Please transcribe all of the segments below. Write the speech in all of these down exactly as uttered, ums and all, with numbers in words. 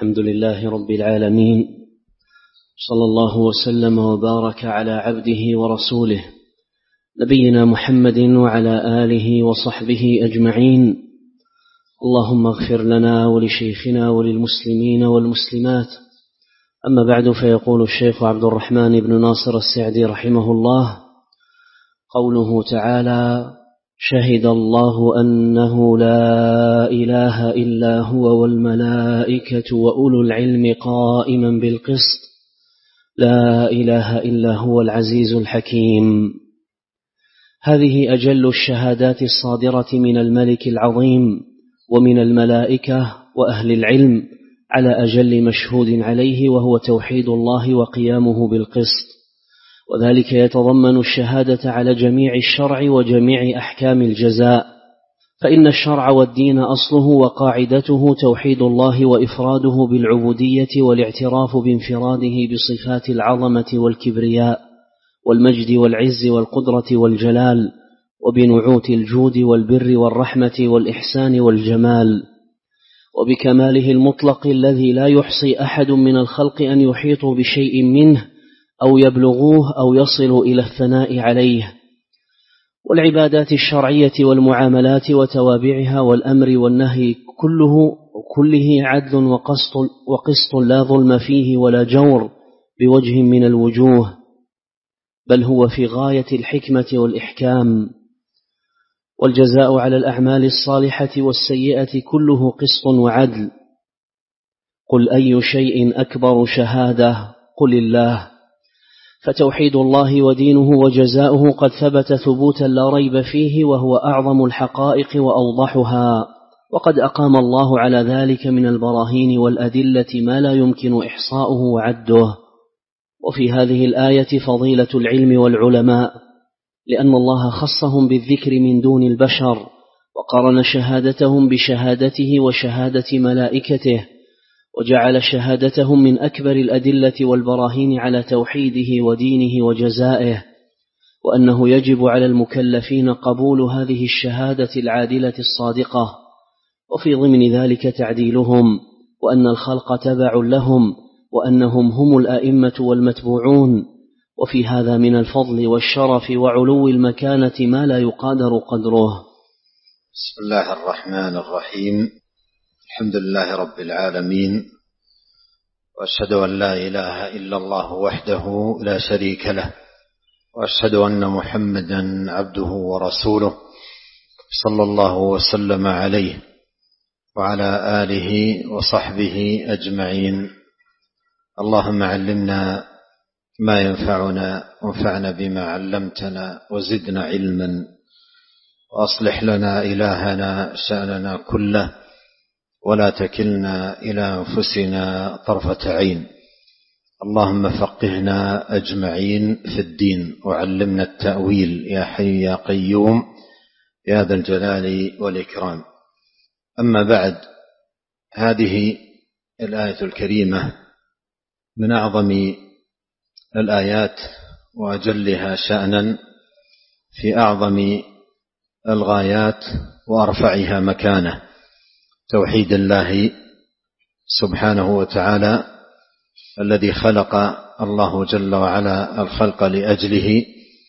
الحمد لله رب العالمين، صلى الله وسلم وبارك على عبده ورسوله نبينا محمد وعلى آله وصحبه أجمعين. اللهم اغفر لنا ولشيخنا وللمسلمين والمسلمات. أما بعد، فيقول الشيخ عبد الرحمن بن ناصر السعدي رحمه الله: قوله تعالى: شهد الله أنه لا إله إلا هو والملائكة وأولو العلم قائما بالقسط، لا إله إلا هو العزيز الحكيم. هذه أجل الشهادات الصادرة من الملك العظيم ومن الملائكة وأهل العلم على أجل مشهود عليه، وهو توحيد الله وقيامه بالقسط، وذلك يتضمن الشهادة على جميع الشرع وجميع أحكام الجزاء، فإن الشرع والدين أصله وقاعدته توحيد الله وإفراده بالعبودية والاعتراف بانفراده بصفات العظمة والكبرياء والمجد والعز والقدرة والجلال، وبنعوت الجود والبر والرحمة والإحسان والجمال، وبكماله المطلق الذي لا يحصي أحد من الخلق أن يحيطوا بشيء منه أو يبلغوه أو يصلوا إلى الثناء عليه. والعبادات الشرعية والمعاملات وتوابعها والأمر والنهي كله كله عدل وقسط, وقسط لا ظلم فيه ولا جور بوجه من الوجوه، بل هو في غاية الحكمة والإحكام. والجزاء على الأعمال الصالحة والسيئة كله قسط وعدل. قل أي شيء أكبر شهادة؟ قل الله. فتوحيد الله ودينه وجزاؤه قد ثبت ثبوتا لا ريب فيه، وهو أعظم الحقائق وأوضحها، وقد أقام الله على ذلك من البراهين والأدلة ما لا يمكن إحصاؤه وعده. وفي هذه الآية فضيلة العلم والعلماء، لأن الله خصهم بالذكر من دون البشر، وقارن شهادتهم بشهادته وشهادة ملائكته، وجعل شهادتهم من أكبر الأدلة والبراهين على توحيده ودينه وجزائه، وأنه يجب على المكلفين قبول هذه الشهادة العادلة الصادقة، وفي ضمن ذلك تعديلهم، وأن الخلق تبع لهم، وأنهم هم الأئمة والمتبوعون. وفي هذا من الفضل والشرف وعلو المكانة ما لا يقادر قدره. بسم الله الرحمن الرحيم. الحمد لله رب العالمين، وأشهد أن لا إله إلا الله وحده لا شريك له، وأشهد أن محمدا عبده ورسوله، صلى الله وسلم عليه وعلى آله وصحبه أجمعين. اللهم علمنا ما ينفعنا، وانفعنا بما علمتنا، وزدنا علما، وأصلح لنا إلهنا شأننا كله، ولا تكلنا إلى أنفسنا طرفة عين. اللهم فقهنا أجمعين في الدين، وعلمنا التأويل يا حي يا قيوم يا ذا الجلال والإكرام. أما بعد، هذه الآية الكريمة من أعظم الآيات وأجلها شأنا في أعظم الغايات وأرفعها مكانة، توحيد الله سبحانه وتعالى الذي خلق الله جل وعلا الخلق لأجله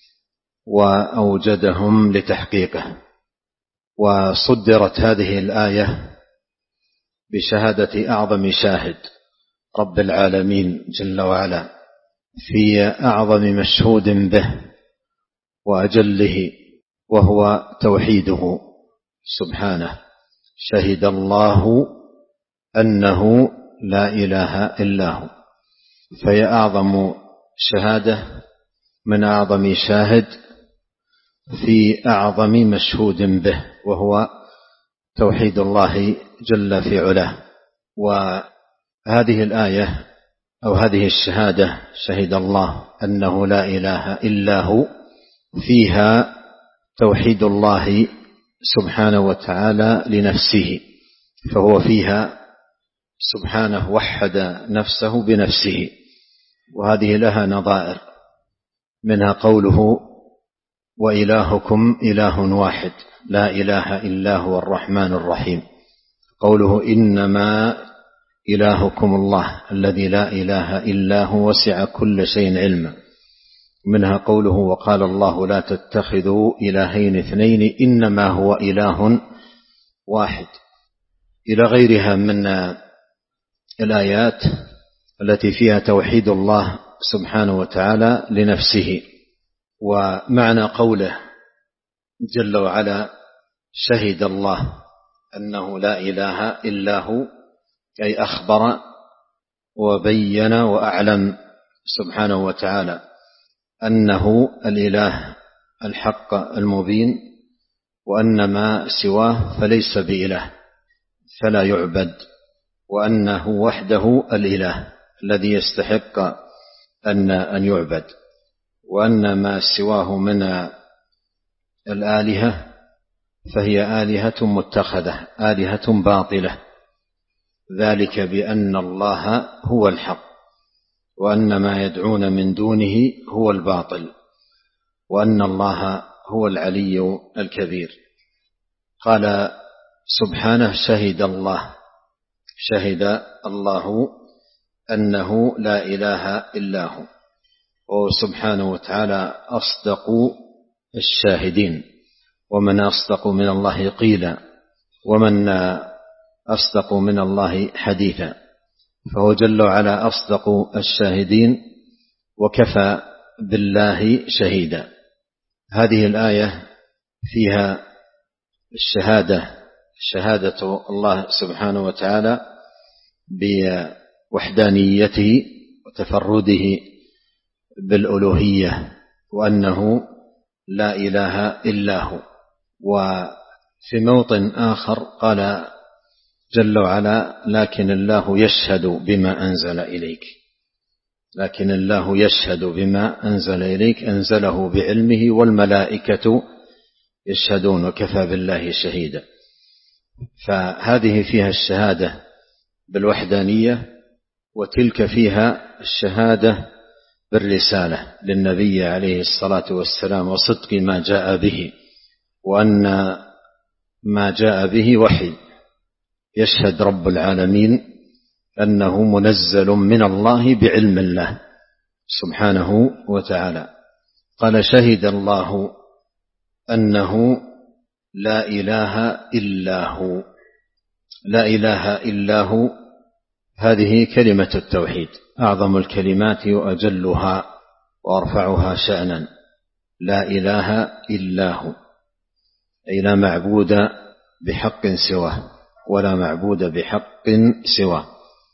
وأوجدهم لتحقيقه. وصدرت هذه الآية بشهادة أعظم شاهد، رب العالمين جل وعلا، في أعظم مشهود به وأجله، وهو توحيده سبحانه. شهد الله أنه لا إله إلا هو، فهي أعظم شهادة من أعظم شاهد في أعظم مشهود به، وهو توحيد الله جل في علاه. وهذه الآية أو هذه الشهادة، شهد الله أنه لا إله إلا هو، فيها توحيد الله سبحانه وتعالى لنفسه، فهو فيها سبحانه وحد نفسه بنفسه، وهذه لها نظائر، منها قوله: وإلهكم إله واحد لا إله إلا هو الرحمن الرحيم. قوله: إنما إلهكم الله الذي لا إله إلا هو وسع كل شيء علما. منها قوله وقال الله لا تتخذوا إلهين اثنين إنما هو إله واحد، إلى غيرها من الآيات التي فيها توحيد الله سبحانه وتعالى لنفسه. ومعنى قوله جل وعلا شهد الله أنه لا إله إلا هو، أي أخبر وبين وأعلم سبحانه وتعالى أنه الإله الحق المبين، وأن ما سواه فليس بإله فلا يعبد، وأنه وحده الإله الذي يستحق أن أن يعبد، وأن ما سواه من الآلهة فهي آلهة متخذة، آلهة باطلة، ذلك بأن الله هو الحق، وأن ما يدعون من دونه هو الباطل، وأن الله هو العلي الكبير. قال سبحانه شهد الله، شهد الله أنه لا إله إلا هو، وسبحانه وتعالى أصدق الشاهدين، ومن أصدق من الله قيلا، ومن أصدق من الله حديثا، فهو جل وعلا أصدق الشاهدين وكفى بالله شهيدا. هذه الآية فيها الشهادة، شهادة الله سبحانه وتعالى بوحدانيته وتفرده بالألوهية، وأنه لا إله إلا هو. وفي موطن آخر قال جل وعلا لكن الله يشهد بما أنزل إليك، لكن الله يشهد بما أنزل إليك، أنزله بعلمه والملائكة يشهدون وكفى بالله شهيدا. فهذه فيها الشهادة بالوحدانية، وتلك فيها الشهادة بالرسالة للنبي عليه الصلاة والسلام وصدق ما جاء به، وأن ما جاء به وحي. يشهد رب العالمين أنه منزل من الله بعلم الله سبحانه وتعالى. قال شهد الله أنه لا إله إلا هو، لا إله إلا هو، هذه كلمة التوحيد، أعظم الكلمات وأجلها وأرفعها شأنا. لا إله إلا هو، أي لا معبود بحق سواه، ولا معبود بحق سواه.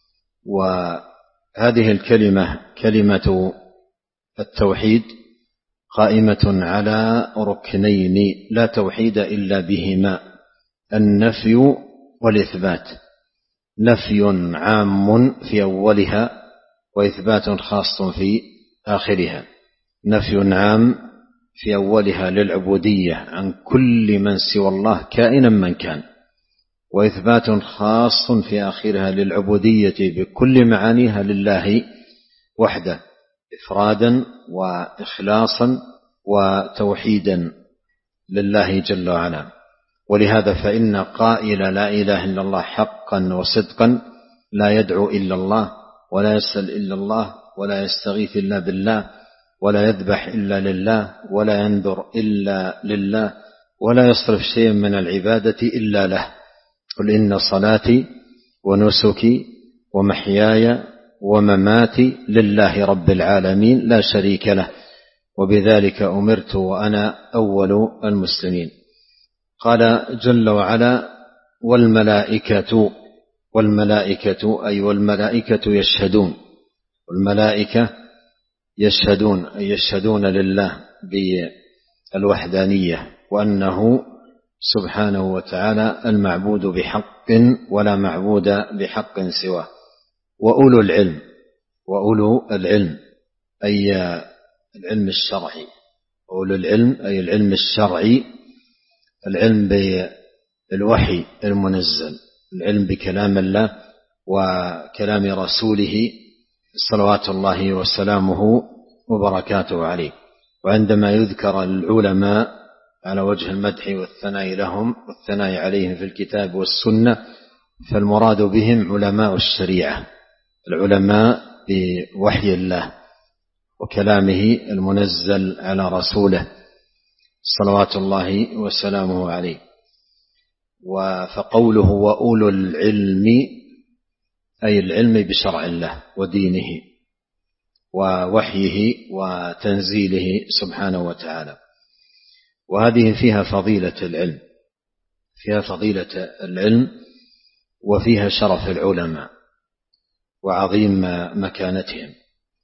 وهذه الكلمة كلمة التوحيد قائمة على ركنين لا توحيد إلا بهما: النفي والإثبات، نفي عام في أولها وإثبات خاص في آخرها. نفي عام في أولها للعبودية عن كل من سوى الله كائنا من كان، وإثبات خاص في آخرها للعبودية بكل معانيها لله وحده، إفرادا وإخلاصا وتوحيدا لله جل وعلا. ولهذا فإن قائل لا إله إلا الله حقا وصدقا لا يدعو إلا الله، ولا يسأل إلا الله، ولا يستغيث إلا بالله، ولا يذبح إلا لله، ولا ينذر إلا لله، ولا يصرف شيئا من العبادة إلا له. قل إن صلاتي ونسكي ومحياي ومماتي لله رب العالمين لا شريك له، وبذلك أمرت وأنا أول المسلمين. قال جل وعلا والملائكة، والملائكة أي والملائكة يشهدون، والملائكة يشهدون أي يشهدون لله بالوحدانية، وأنه سبحانه وتعالى المعبود بحق ولا معبود بحق سواه. وأولو العلم، وأولو العلم أي العلم الشرعي، أولو العلم أي العلم الشرعي، العلم بالوحي المنزل، العلم بكلام الله وكلام رسوله صلوات الله وسلامه وبركاته عليه. وعندما يذكر العلماء على وجه المدح والثناء لهم والثناء عليهم في الكتاب والسنة، فالمراد بهم علماء الشريعة، العلماء بوحي الله وكلامه المنزل على رسوله صلوات الله وسلامه عليه. فقوله وأولو العلم أي العلم بشرع الله ودينه ووحيه وتنزيله سبحانه وتعالى. وهذه فيها فضيلة العلم، فيها فضيلة العلم وفيها شرف العلماء وعظيم مكانتهم.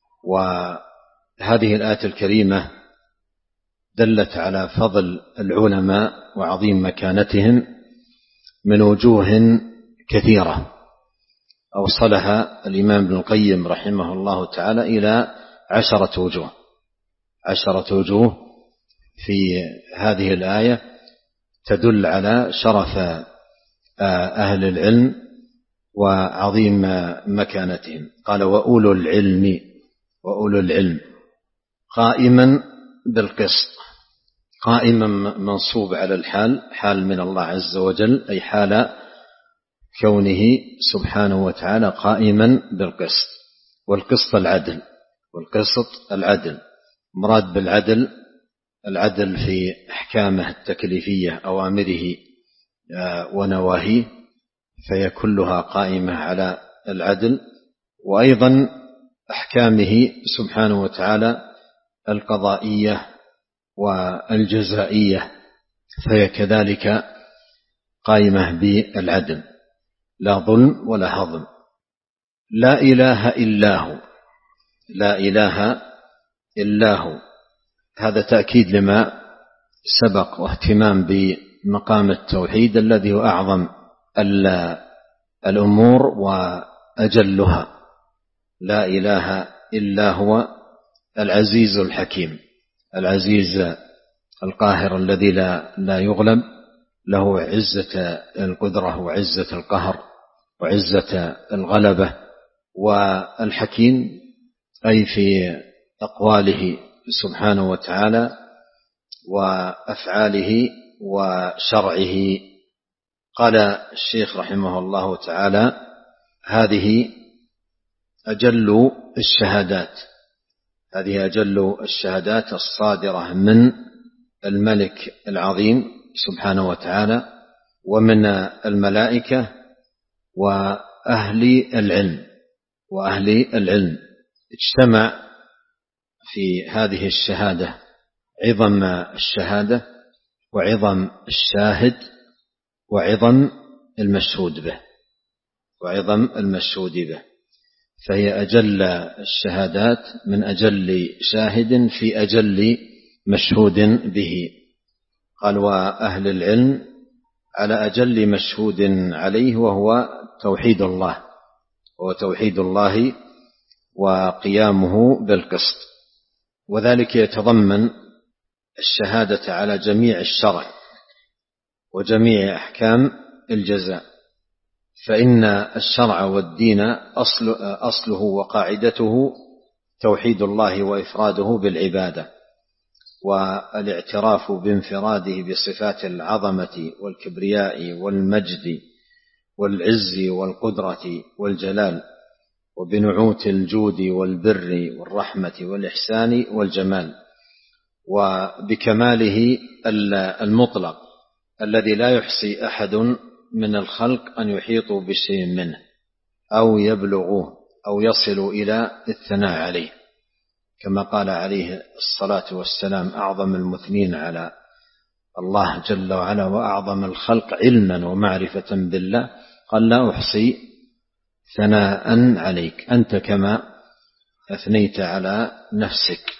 وهذه الآية الكريمة دلت على فضل العلماء وعظيم مكانتهم من وجوه كثيرة أوصلها الإمام ابن القيم رحمه الله تعالى إلى عشرة وجوه عشرة وجوه في هذه الآية تدل على شرف أهل العلم وعظيم مكانتهم. قال وأولو العلم، وأولو العلم قائما بالقسط، قائما منصوب على الحال، حال من الله عز وجل، أي حال كونه سبحانه وتعالى قائما بالقسط. والقسط العدل، والقسط العدل، مراد بالعدل العدل في أحكامه التكليفية أوامره ونواهيه، فهي كلها قائمة على العدل. وأيضا أحكامه سبحانه وتعالى القضائية والجزائية، فهي كذلك قائمة بالعدل، لا ظلم ولا هضم. لا إله إلا هو، لا إله إلا هو، هذا تأكيد لما سبق واهتمام بمقام التوحيد الذي هو أعظم الأمور وأجلها. لا إله إلا هو العزيز الحكيم، العزيز القاهر الذي لا, لا يغلب، له عزة القدرة وعزة القهر وعزة الغلبة. والحكيم أي في أقواله سبحانه وتعالى وأفعاله وشرعه. قال الشيخ رحمه الله تعالى هذه أجل الشهادات، هذه أجل الشهادات الصادرة من الملك العظيم سبحانه وتعالى ومن الملائكة وأهل العلم، وأهل العلم اجتمع في هذه الشهادة عظم الشهادة وعظم الشاهد وعظم المشهود به، وعظم المشهود به، فهي أجل الشهادات من أجل شاهد في أجل مشهود به. قال وأهل العلم على أجل مشهود عليه، وهو توحيد الله، وهو توحيد الله وقيامه بالقسط. وذلك يتضمن الشهادة على جميع الشرع وجميع أحكام الجزاء، فإن الشرع والدين أصل أصله وقاعدته توحيد الله وإفراده بالعبادة، والاعتراف بانفراده بصفات العظمة والكبرياء والمجد والعز والقدرة والجلال، وبنعوت الجود والبر والرحمة والإحسان والجمال، وبكماله المطلق الذي لا يحصي أحد من الخلق أن يحيطوا بشيء منه أو يبلغوه أو يصلوا إلى الثناء عليه، كما قال عليه الصلاة والسلام أعظم المثنين على الله جل وعلا وأعظم الخلق علما ومعرفة بالله، قال لا أحصي ثناء عليك أنت كما أثنيت على نفسك.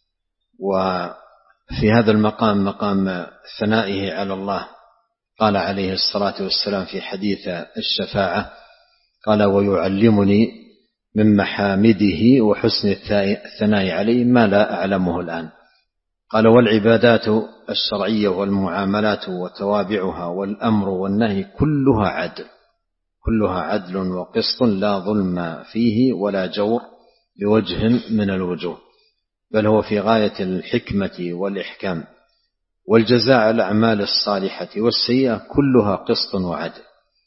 وفي هذا المقام مقام ثنائه على الله قال عليه الصلاة والسلام في حديث الشفاعة قال ويعلمني من محامده وحسن الثناء عليه ما لا أعلمه الآن. قال والعبادات الشرعية والمعاملات وتوابعها والأمر والنهي كلها عدل، كلها عدل وقسط لا ظلم فيه ولا جور بوجه من الوجوه، بل هو في غاية الحكمة والإحكام. والجزاء على الأعمال الصالحة والسيئة كلها قسط وعدل،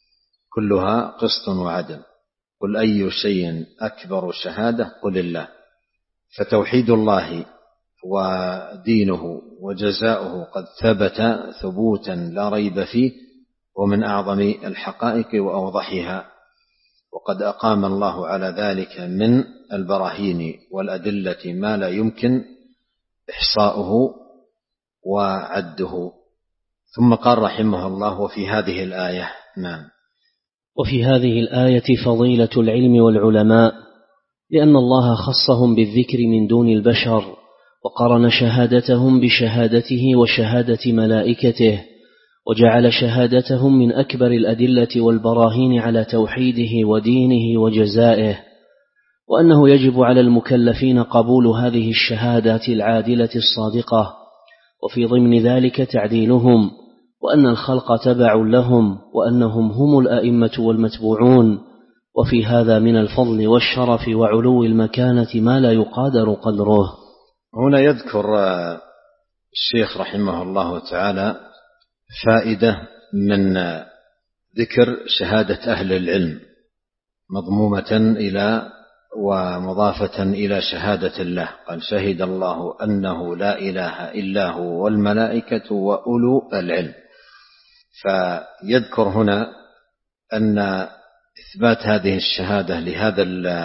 كلها قسط وعدل. قل أي شيء أكبر شهادة؟ قل الله. فتوحيد الله ودينه وجزاؤه قد ثبت ثبوتا لا ريب فيه، ومن أعظم الحقائق وأوضحها، وقد أقام الله على ذلك من البراهين والأدلة ما لا يمكن إحصاؤه وعده. ثم قال رحمه الله: وفي هذه الآية. نعم. وفي هذه الآية فضيلة العلم والعلماء، لأن الله خصهم بالذكر من دون البشر، وقرن شهادتهم بشهادته وشهادة ملائكته، وجعل شهادتهم من أكبر الأدلة والبراهين على توحيده ودينه وجزائه، وأنه يجب على المكلفين قبول هذه الشهادات العادلة الصادقة، وفي ضمن ذلك تعديلهم، وأن الخلق تبع لهم، وأنهم هم الأئمة والمتبوعون. وفي هذا من الفضل والشرف وعلو المكانة ما لا يقادر قدره. هنا يذكر الشيخ رحمه الله تعالى فائدة من ذكر شهادة أهل العلم مضمومة إلى ومضافة إلى شهادة الله. قال: شهد الله أنه لا إله إلا هو والملائكة وأولو العلم. فيذكر هنا أن إثبات هذه الشهادة لهذا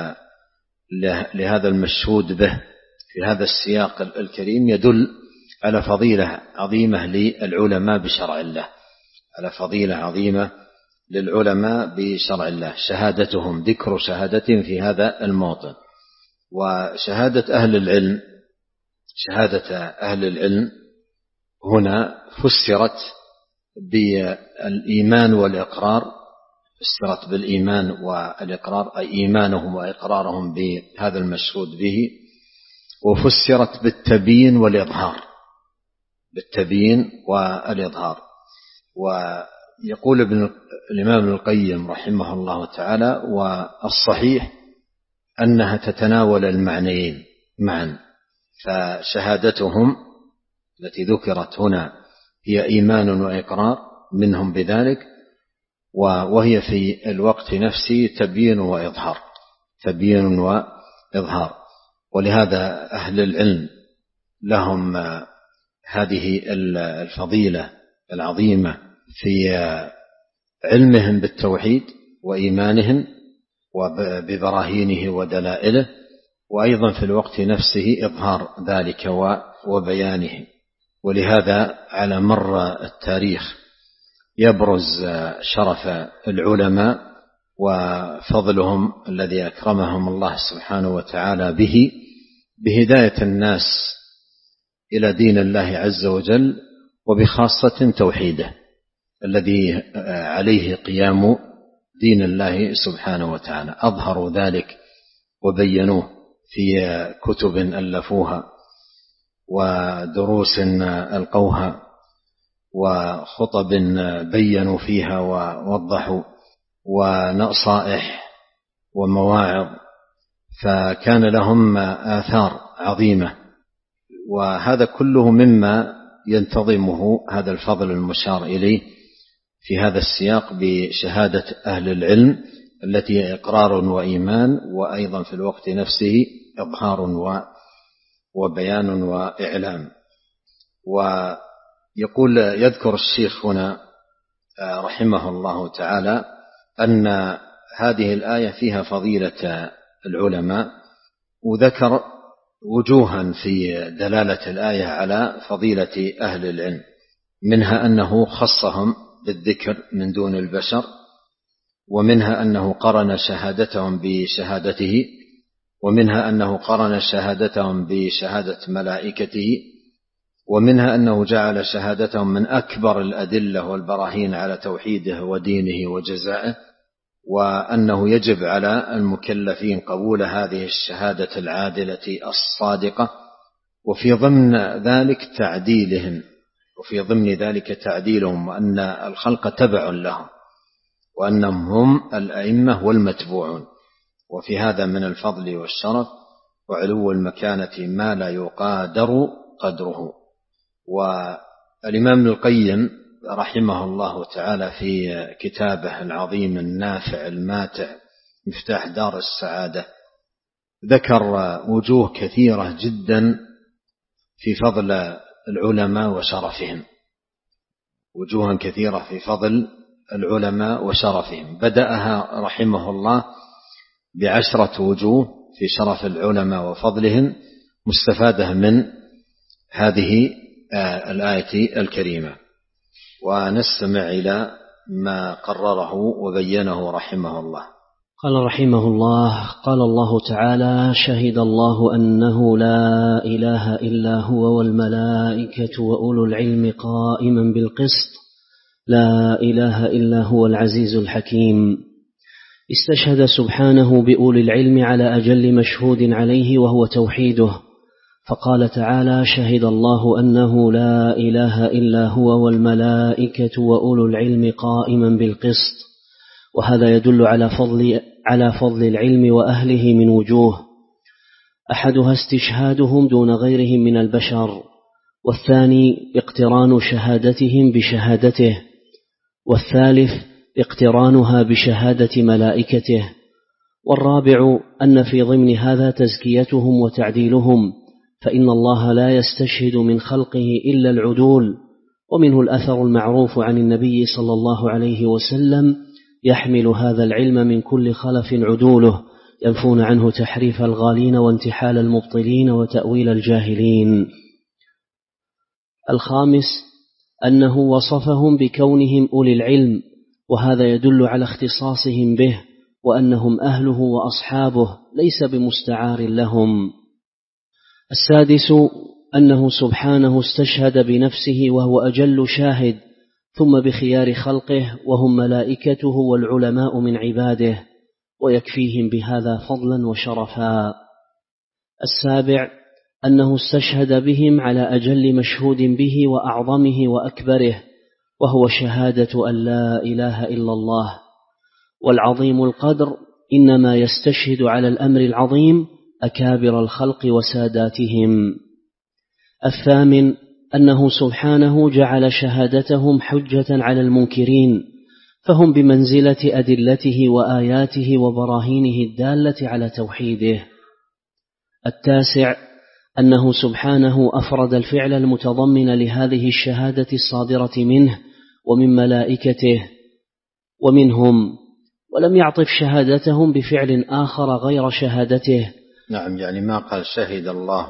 لهذا المشهود به في هذا السياق الكريم يدل على فضيلة عظيمة للعلماء بشرع الله، على فضيلة عظيمة للعلماء بشرع الله، شهادتهم، ذكر شهادتهم في هذا الموطن. وشهادة أهل العلم، شهادة أهل العلم هنا فسرت بالإيمان والإقرار، فسرت بالإيمان والإقرار، أي إيمانهم وإقرارهم بهذا المشهود به، وفسرت بالتبيين والإظهار، بالتبيين والإظهار. ويقول ابن الإمام ابن القيم رحمه الله تعالى: والصحيح أنها تتناول المعنيين معا، فشهادتهم التي ذكرت هنا هي إيمان وإقرار منهم بذلك، وهي في الوقت نفسه تبيين وإظهار، تبيين وإظهار. ولهذا أهل العلم لهم هذه الفضيلة العظيمة في علمهم بالتوحيد وإيمانهم وببراهينه ودلائله، وأيضا في الوقت نفسه إظهار ذلك وبيانه. ولهذا على مر التاريخ يبرز شرف العلماء وفضلهم الذي أكرمهم الله سبحانه وتعالى به بهداية الناس إلى دين الله عز وجل، وبخاصة توحيده الذي عليه قيام دين الله سبحانه وتعالى. أظهروا ذلك وبينوه في كتب ألفوها ودروس ألقوها وخطب بينوا فيها ووضحوا ونصائح ومواعظ، فكان لهم آثار عظيمة. وهذا كله مما ينتظمه هذا الفضل المشار إليه في هذا السياق بشهادة أهل العلم التي إقرار وإيمان، وأيضا في الوقت نفسه إظهار وبيان وإعلام. ويقول يذكر الشيخ هنا رحمه الله تعالى أن هذه الآية فيها فضيلة العلماء، وذكر وجوها في دلالة الآية على فضيلة أهل العلم، منها أنه خصهم بالذكر من دون البشر، ومنها أنه قرن شهادتهم بشهادته، ومنها أنه قرن شهادتهم بشهادة ملائكته، ومنها أنه جعل شهادتهم من أكبر الأدلة والبراهين على توحيده ودينه وجزائه، وأنه يجب على المكلفين قبول هذه الشهادة العادلة الصادقة، وفي ضمن ذلك تعديلهم وفي ضمن ذلك تعديلهم وأن الخلق تبع لهم، وأنهم هم الأئمة والمتبوعون. وفي هذا من الفضل والشرف وعلو المكانة ما لا يقادر قدره. والإمام ابن القيم رحمه الله تعالى في كتابه العظيم النافع الماتع مفتاح دار السعادة ذكر وجوه كثيرة جدا في فضل العلماء وشرفهم، وجوها كثيرة في فضل العلماء وشرفهم، بدأها رحمه الله بعشرة وجوه في شرف العلماء وفضلهم مستفادة من هذه الآية الكريمة. ونستمع إلى ما قرره وبينه رحمه الله. قال رحمه الله: قال الله تعالى: شهد الله أنه لا إله إلا هو والملائكة وأولو العلم قائما بالقسط لا إله إلا هو العزيز الحكيم. استشهد سبحانه بأولي العلم على أجل مشهود عليه وهو توحيده، فقال تعالى: شهد الله أنه لا إله إلا هو والملائكة وأولو العلم قائما بالقسط. وهذا يدل على فضل على فضل العلم وأهله من وجوه: أحدها استشهادهم دون غيرهم من البشر، والثاني اقتران شهادتهم بشهادته، والثالث اقترانها بشهادة ملائكته، والرابع أن في ضمن هذا تزكيتهم وتعديلهم، فإن الله لا يستشهد من خلقه إلا العدول. ومنه الأثر المعروف عن النبي صلى الله عليه وسلم: يحمل هذا العلم من كل خلف عدوله ينفون عنه تحريف الغالين وانتحال المبطلين وتأويل الجاهلين. الخامس أنه وصفهم بكونهم أولي العلم، وهذا يدل على اختصاصهم به وأنهم أهله وأصحابه ليس بمستعار لهم. السادس أنه سبحانه استشهد بنفسه وهو أجل شاهد، ثم بخيار خلقه وهم ملائكته والعلماء من عباده، ويكفيهم بهذا فضلا وشرفا. السابع أنه استشهد بهم على أجل مشهود به وأعظمه وأكبره، وهو شهادة أن لا إله إلا الله. والعظيم القدر إنما يستشهد على الأمر العظيم أكابر الخلق وساداتهم. الثامن أنه سبحانه جعل شهادتهم حجة على المنكرين، فهم بمنزلة أدلته وآياته وبراهينه الدالة على توحيده. التاسع أنه سبحانه أفرد الفعل المتضمن لهذه الشهادة الصادرة منه ومن ملائكته ومنهم، ولم يعطف شهادتهم بفعل آخر غير شهادته. نعم، يعني ما قال شهد الله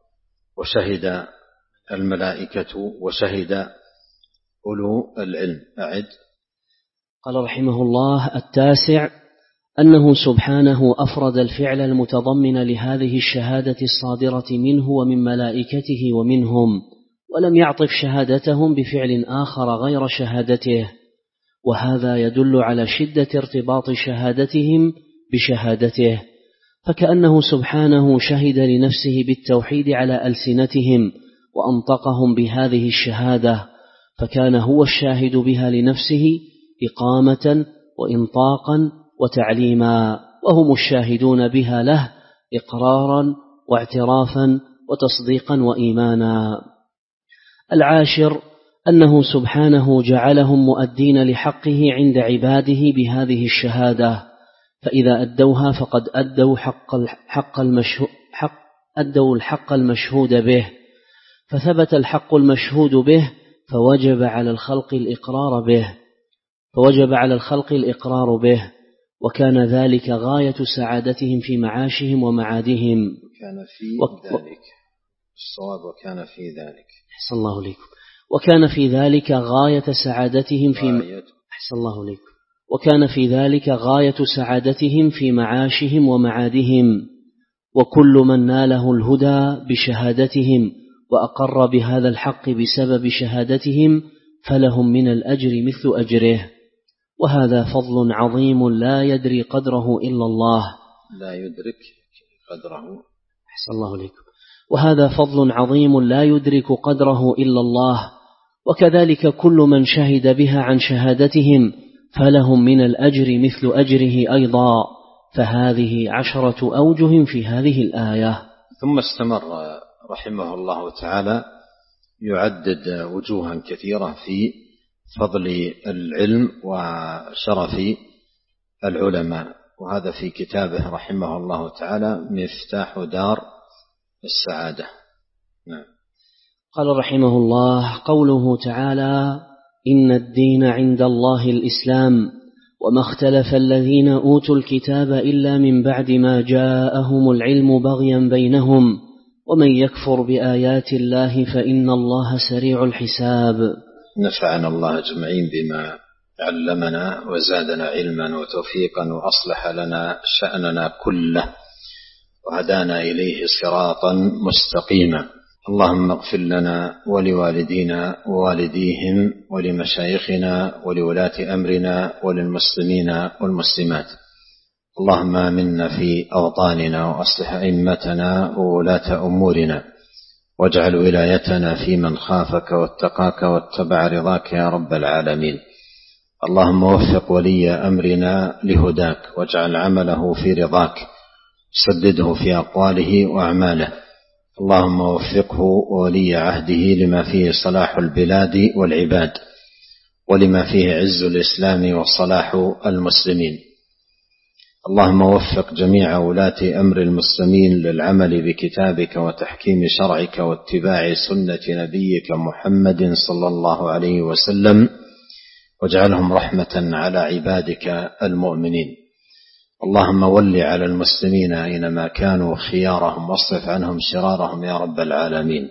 وشهد الملائكة وشهد أولو العلم. أعد. قال رحمه الله: التاسع أنه سبحانه أفرد الفعل المتضمن لهذه الشهادة الصادرة منه ومن ملائكته ومنهم، ولم يعطف شهادتهم بفعل آخر غير شهادته، وهذا يدل على شدة ارتباط شهادتهم بشهادته، فكأنه سبحانه شهد لنفسه بالتوحيد على ألسنتهم وأنطقهم بهذه الشهادة، فكان هو الشاهد بها لنفسه إقامة وإنطاقا وتعليما، وهم الشاهدون بها له إقرارا واعترافا وتصديقا وإيمانا. العاشر أنه سبحانه جعلهم مؤدين لحقه عند عباده بهذه الشهادة، فإذا أدوها فقد أدوا حق الحق المشهود حق أدوا الحق المشهود به، فثبت الحق المشهود به، فوجب على الخلق الإقرار به فوجب على الخلق الإقرار به وكان ذلك غاية سعادتهم في معاشهم ومعادهم. وكان في و... ذلك الصواب وكان في ذلك أحسن الله عليكم وكان في ذلك غاية سعادتهم في غاية. أحسن الله عليكم وكان في ذلك غاية سعادتهم في معاشهم ومعادهم. وكل من ناله الهدى بشهادتهم وأقر بهذا الحق بسبب شهادتهم فلهم من الأجر مثل أجره، وهذا فضل عظيم لا يدري قدره إلا الله لا يدرك قدره أحسن الله عليكم وهذا فضل عظيم لا يدرك قدره إلا الله. وكذلك كل من شهد بها عن شهادتهم فلهم من الأجر مثل أجره أيضا، فهذه عشرة أوجه في هذه الآية. ثم استمر رحمه الله تعالى يعدد وجوها كثيرة في فضل العلم وشرف العلماء، وهذا في كتابه رحمه الله تعالى مفتاح دار السعادة. نعم. قال رحمه الله: قوله تعالى: إن الدين عند الله الإسلام وما اختلف الذين أوتوا الكتاب إلا من بعد ما جاءهم العلم بغيا بينهم ومن يكفر بآيات الله فإن الله سريع الحساب. نفعنا الله أجمعين بما علمنا وزادنا علما وتوفيقا وأصلح لنا شأننا كله وهدانا إليه صراطا مستقيما. اللهم اغفر لنا ولوالدينا ووالديهم ولمشايخنا ولولاة أمرنا وللمسلمين والمسلمات. اللهم آمنا في أوطاننا وأصلح أئمتنا وولاة أمورنا، واجعل ولايتنا في من خافك واتقاك واتبع رضاك يا رب العالمين. اللهم وفق ولي أمرنا لهداك، واجعل عمله في رضاك، سدده في أقواله وأعماله. اللهم وفقه وولي عهده لما فيه صلاح البلاد والعباد، ولما فيه عز الإسلام وصلاح المسلمين. اللهم وفق جميع ولاة أمر المسلمين للعمل بكتابك وتحكيم شرعك واتباع سنة نبيك محمد صلى الله عليه وسلم، واجعلهم رحمة على عبادك المؤمنين. اللهم ول على المسلمين أينما كانوا خيارهم، واصرف عنهم شرارهم يا رب العالمين.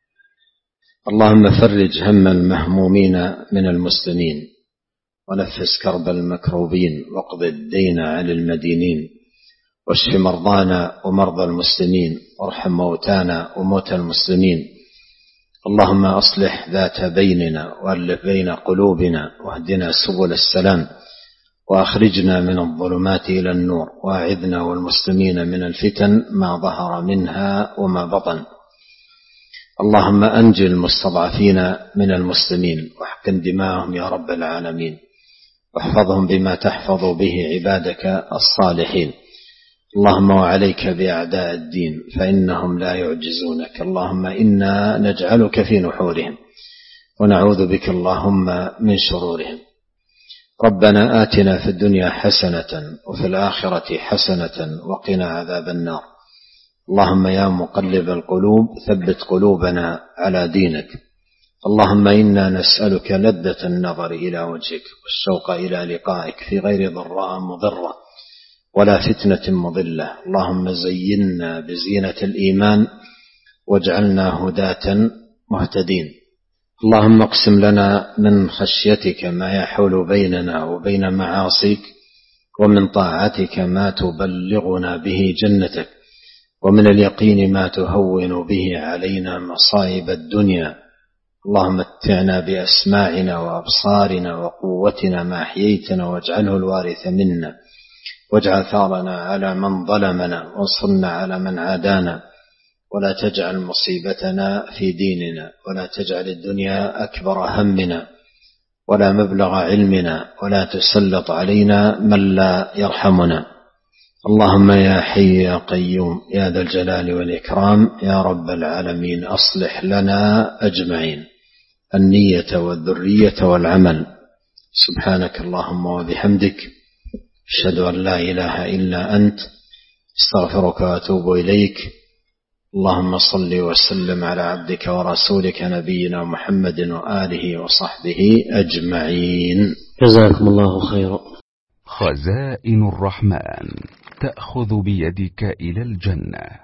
اللهم فرج هم المهمومين من المسلمين، ونفس كرب المكروبين، واقض الدين عن المدينين، واشف مرضانا ومرضى المسلمين، وارحم موتانا وموتى المسلمين. اللهم أصلح ذات بيننا، وألف بين قلوبنا، واهدنا سبل السلام، وأخرجنا من الظلمات إلى النور، وأعذنا والمسلمين من الفتن ما ظهر منها وما بطن. اللهم أنجي المستضعفين من المسلمين، واحقن دماءهم يا رب العالمين، واحفظهم بما تحفظ به عبادك الصالحين. اللهم وعليك بأعداء الدين فإنهم لا يعجزونك. اللهم إنا نجعلك في نحورهم، ونعوذ بك اللهم من شرورهم. ربنا آتنا في الدنيا حسنة وفي الآخرة حسنة وقنا عذاب النار. اللهم يا مقلب القلوب ثبت قلوبنا على دينك. اللهم إنا نسألك لذة النظر إلى وجهك والشوق إلى لقائك في غير ضراء مضرة ولا فتنة مضلة. اللهم زينا بزينة الإيمان واجعلنا هداة مهتدين. اللهم اقسم لنا من خشيتك ما يحول بيننا وبين معاصيك، ومن طاعتك ما تبلغنا به جنتك، ومن اليقين ما تهون به علينا مصائب الدنيا. اللهم متعنا بأسماعنا وأبصارنا وقوتنا ما أحييتنا، واجعله الوارث منا، واجعل ثارنا على من ظلمنا، وانصرنا على من عادانا، ولا تجعل مصيبتنا في ديننا، ولا تجعل الدنيا أكبر همنا ولا مبلغ علمنا، ولا تسلط علينا من لا يرحمنا. اللهم يا حي يا قيوم يا ذا الجلال والإكرام يا رب العالمين، أصلح لنا أجمعين النية والذرية والعمل. سبحانك اللهم وبحمدك، أشهد أن لا إله إلا أنت، استغفرك وأتوب إليك. اللهم صل وسلم على عبدك ورسولك نبينا محمد وآله وصحبه أجمعين. جزاكم الله خيرا. خزائن الرحمن تأخذ بيدك إلى الجنة.